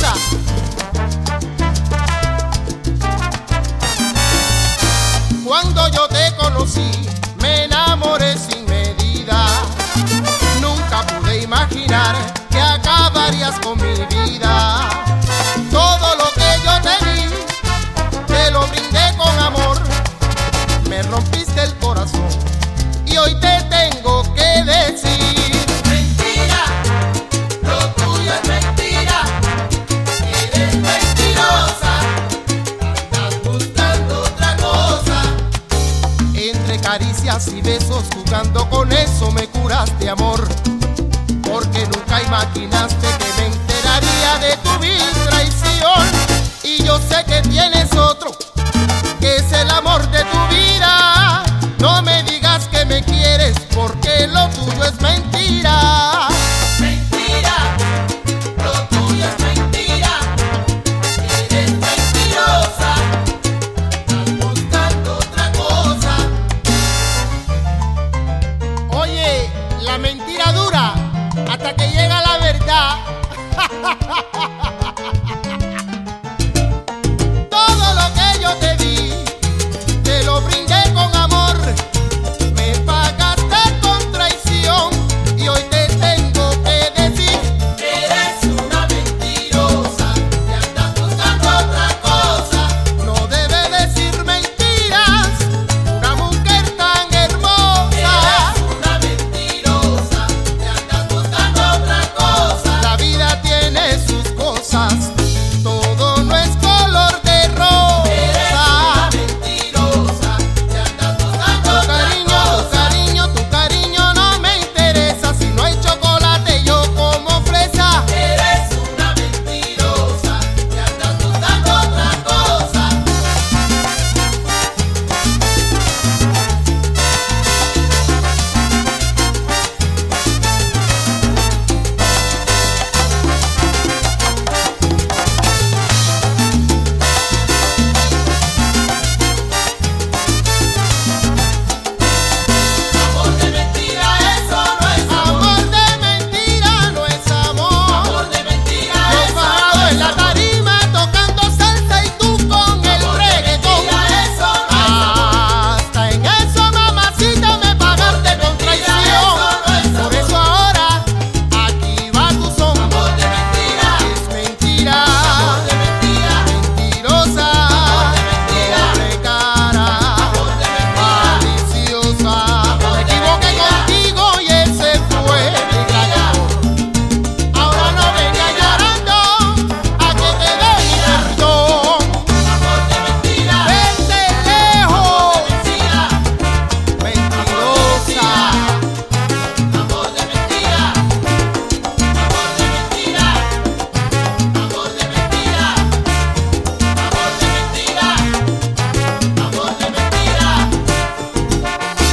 Escucha. Cuando yo te conocí, me enamoré sin medida. Nunca pude imaginar que acabarías con mi vida. Todo lo que yo te di, te lo brindé con amor. Me rompiste el corazón y hoy te tengo que decir: mentira, lo tuyo es mentira. Eres mentirosa, andas buscando otra cosa. Entre caricias y besos, jugando con eso me curaste amor. Porque nunca imaginaste que me enteraría de tu vil traición. Y yo sé que tienes otro, que es el amor de tu vida. No me digas que me quieres, porque lo tuyo es mentira. Mentira, lo tuyo es mentira. Eres mentirosa, estás buscando otra cosa. Oye, la mentira dura hasta que llega la verdad. Todo lo que yo te di, te lo brindé con amor. Me pagaste con traición y hoy te tengo que decir: eres una mentirosa y andas buscando otra cosa. No debe decir mentiras una mujer tan hermosa. Eres una mentirosa y andas buscando otra cosa. La vida tiene sus cosas, todo no es color de rosa. Eres una mentirosa y andas buscando otra cosa. Tu cariño no me interesa. Si no hay chocolate yo como fresa. Eres una mentirosa y andas buscando otra cosa. Amor de mentira, eso no es amor. Amor de mentira no es amor. Amor de mentira es amor. Yo parado en la tarima tocando salsa y tú con el reggaetón. Eso no es amor. Hasta en eso, mamacita, me pagaste con traición. Por eso ahora aquí va tu son. Amor de mentira, es mentira. Amor de mentira, mentirosa. Amor de mentira, doble cara. Amor de mentira, maliciosa. Me equivoqué contigo y él se fue. Ahora no vengas llorando a que te dé mi perdón. Amor de mentira, vete lejos. Mentira, mentirosa. Amor de mentira, amor de mentira, amor de mentira, amor de mentira, amor de mentira.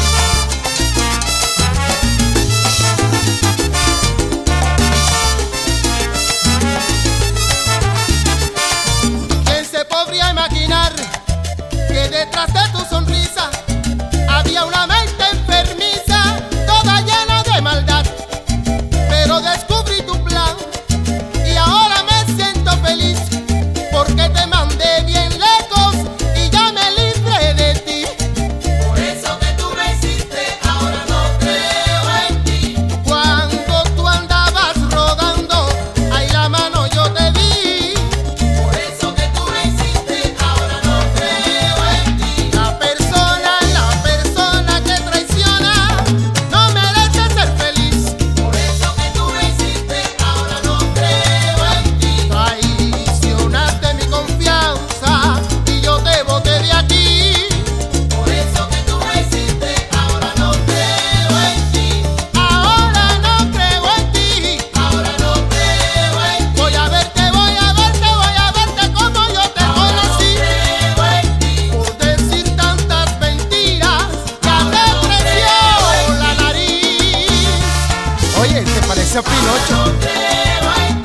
¿Quién se podría imaginar que detrás de tu sonrisa había una mente enfermiza, toda llena de maldad? Pero descubrí tu plan y ahora me siento feliz, porque te mandé bien lejos y ya me libré de ti. Por eso que tú me hiciste, ahora no creo en ti. Cuando tú andabas rodando, ahí la mano yo te di. Por eso que tú me hiciste, ahora no creo en ti. La persona que traiciona no merece ser feliz. Por eso que tú me hiciste, ahora no creo en ti. Traicionaste mi confianza y yo te boté de aquí. Por eso que tú me hiciste, ahora no creo en ti. Ahora no creo en ti. Ahora no creo en ti. Voy a verte como yo te conocí. Creo en ti. Por decir tantas mentiras, ya te creció la nariz. Oye, ¿te parece a Pinocho? No creo en